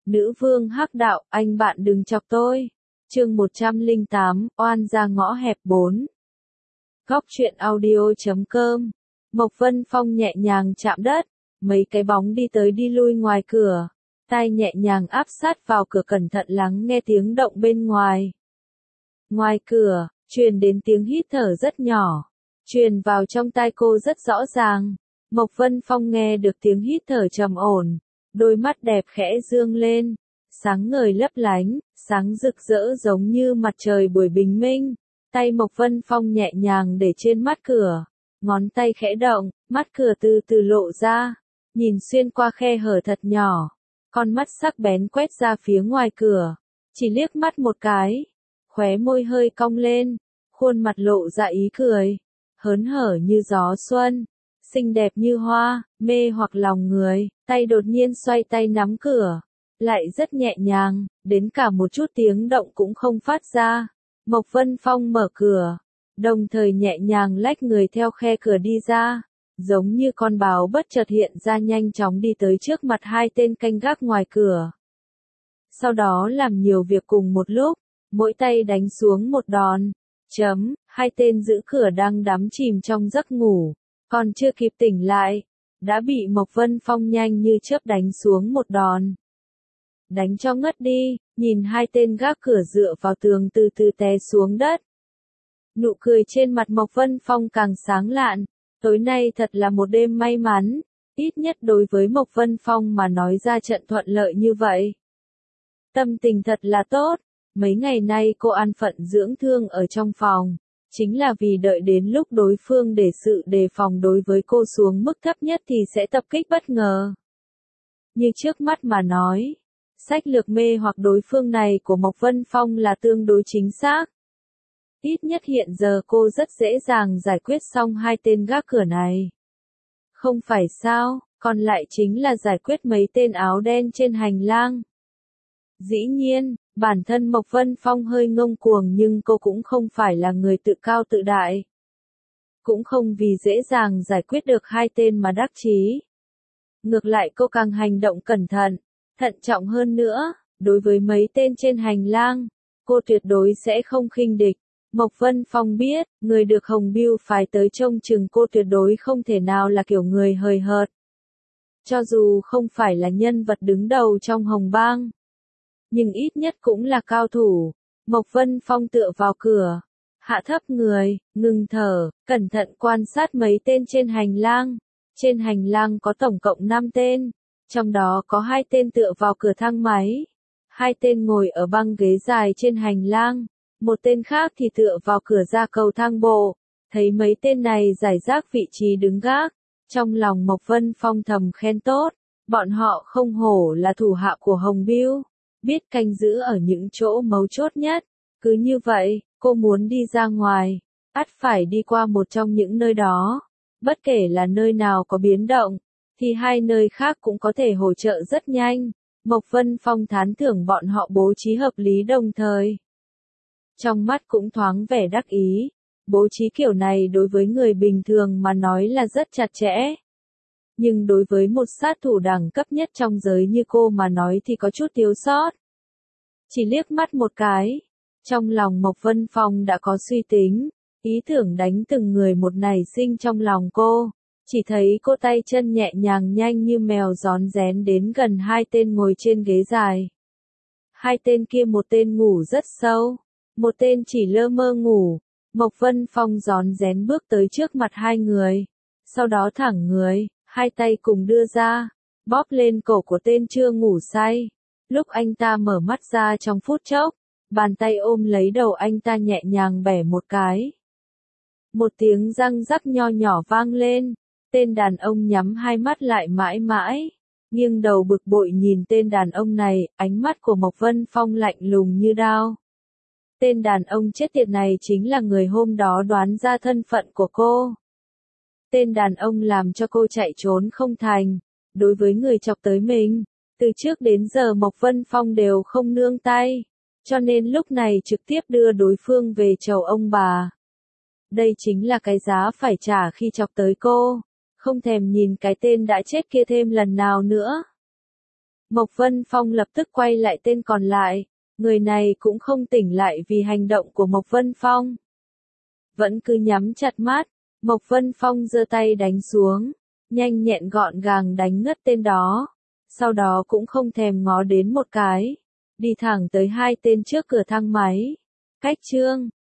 Nữ vương hắc đạo, anh bạn đừng chọc tôi. Chương 108, oan ra ngõ hẹp 4. Góc truyện audio.com. Mộc Vân Phong nhẹ nhàng chạm đất, mấy cái bóng đi tới đi lui ngoài cửa, tay nhẹ nhàng áp sát vào cửa cẩn thận lắng nghe tiếng động bên ngoài. Ngoài cửa, truyền đến tiếng hít thở rất nhỏ, truyền vào trong tai cô rất rõ ràng. Mộc Vân Phong nghe được tiếng hít thở trầm ổn, đôi mắt đẹp khẽ dương lên, sáng ngời lấp lánh, sáng rực rỡ giống như mặt trời buổi bình minh. Tay Mộc Vân Phong nhẹ nhàng để trên mắt cửa, ngón tay khẽ động, mắt cửa từ từ lộ ra, nhìn xuyên qua khe hở thật nhỏ, con mắt sắc bén quét ra phía ngoài cửa, chỉ liếc mắt một cái, khóe môi hơi cong lên, khuôn mặt lộ ra ý cười, hớn hở như gió xuân, xinh đẹp như hoa, mê hoặc lòng người, tay đột nhiên xoay tay nắm cửa, lại rất nhẹ nhàng, đến cả một chút tiếng động cũng không phát ra. Mộc Vân Phong mở cửa, đồng thời nhẹ nhàng lách người theo khe cửa đi ra, giống như con báo bất chợt hiện ra nhanh chóng đi tới trước mặt hai tên canh gác ngoài cửa. Sau đó làm nhiều việc cùng một lúc, mỗi tay đánh xuống một đòn. Hai tên giữ cửa đang đắm chìm trong giấc ngủ, còn chưa kịp tỉnh lại, đã bị Mộc Vân Phong nhanh như chớp đánh xuống một đòn. Đánh cho ngất đi, nhìn hai tên gác cửa dựa vào tường từ từ té xuống đất. Nụ cười trên mặt Mộc Vân Phong càng sáng lạn, tối nay thật là một đêm may mắn, ít nhất đối với Mộc Vân Phong mà nói ra trận thuận lợi như vậy. Tâm tình thật là tốt, mấy ngày nay cô an phận dưỡng thương ở trong phòng, chính là vì đợi đến lúc đối phương để sự đề phòng đối với cô xuống mức thấp nhất thì sẽ tập kích bất ngờ. Như trước mắt mà nói, sách lược mê hoặc đối phương này của Mộc Vân Phong là tương đối chính xác. Ít nhất hiện giờ cô rất dễ dàng giải quyết xong hai tên gác cửa này. Không phải sao, còn lại chính là giải quyết mấy tên áo đen trên hành lang. Dĩ nhiên, bản thân Mộc Vân Phong hơi ngông cuồng nhưng cô cũng không phải là người tự cao tự đại. Cũng không vì dễ dàng giải quyết được hai tên mà đắc chí. Ngược lại cô càng hành động cẩn thận, thận trọng hơn nữa, đối với mấy tên trên hành lang, cô tuyệt đối sẽ không khinh địch. Mộc Vân Phong biết, người được Hồng Bưu phải tới trông chừng cô tuyệt đối không thể nào là kiểu người hời hợt. Cho dù không phải là nhân vật đứng đầu trong Hồng Bang, nhưng ít nhất cũng là cao thủ. Mộc Vân Phong tựa vào cửa, hạ thấp người, ngừng thở, cẩn thận quan sát mấy tên trên hành lang. Trên hành lang có tổng cộng 5 tên, trong đó có 2 tên tựa vào cửa thang máy, 2 tên ngồi ở băng ghế dài trên hành lang, một tên khác thì tựa vào cửa ra cầu thang bộ. Thấy mấy tên này giải rác vị trí đứng gác, trong lòng Mộc Vân Phong thầm khen tốt, bọn họ không hổ là thủ hạ của Hồng Bưu, biết canh giữ ở những chỗ mấu chốt nhất. Cứ như vậy, cô muốn đi ra ngoài, ắt phải đi qua một trong những nơi đó. Bất kể là nơi nào có biến động, thì hai nơi khác cũng có thể hỗ trợ rất nhanh. Mộc Vân Phong thán thưởng bọn họ bố trí hợp lý đồng thời. Trong mắt cũng thoáng vẻ đắc ý, bố trí kiểu này đối với người bình thường mà nói là rất chặt chẽ. Nhưng đối với một sát thủ đẳng cấp nhất trong giới như cô mà nói thì có chút thiếu sót. Chỉ liếc mắt một cái, trong lòng Mộc Vân Phong đã có suy tính. Ý tưởng đánh từng người một nảy sinh trong lòng cô, chỉ thấy cô tay chân nhẹ nhàng nhanh như mèo rón rén đến gần hai tên ngồi trên ghế dài. Hai tên kia một tên ngủ rất sâu, một tên chỉ lơ mơ ngủ. Mộc Vân Phong rón rén bước tới trước mặt hai người, sau đó thẳng người, hai tay cùng đưa ra, bóp lên cổ của tên chưa ngủ say. Lúc anh ta mở mắt ra trong phút chốc, bàn tay ôm lấy đầu anh ta nhẹ nhàng bẻ một cái. Một tiếng răng rắc nho nhỏ vang lên, tên đàn ông nhắm hai mắt lại mãi mãi, nghiêng đầu bực bội nhìn tên đàn ông này, ánh mắt của Mộc Vân Phong lạnh lùng như đao. Tên đàn ông chết tiệt này chính là người hôm đó đoán ra thân phận của cô. Tên đàn ông làm cho cô chạy trốn không thành, đối với người chọc tới mình, từ trước đến giờ Mộc Vân Phong đều không nương tay, cho nên lúc này trực tiếp đưa đối phương về chầu ông bà. Đây chính là cái giá phải trả khi chọc tới cô, không thèm nhìn cái tên đã chết kia thêm lần nào nữa. Mộc Vân Phong lập tức quay lại tên còn lại, người này cũng không tỉnh lại vì hành động của Mộc Vân Phong. Vẫn cứ nhắm chặt mắt, Mộc Vân Phong giơ tay đánh xuống, nhanh nhẹn gọn gàng đánh ngất tên đó, sau đó cũng không thèm ngó đến một cái, đi thẳng tới hai tên trước cửa thang máy. Cách Trương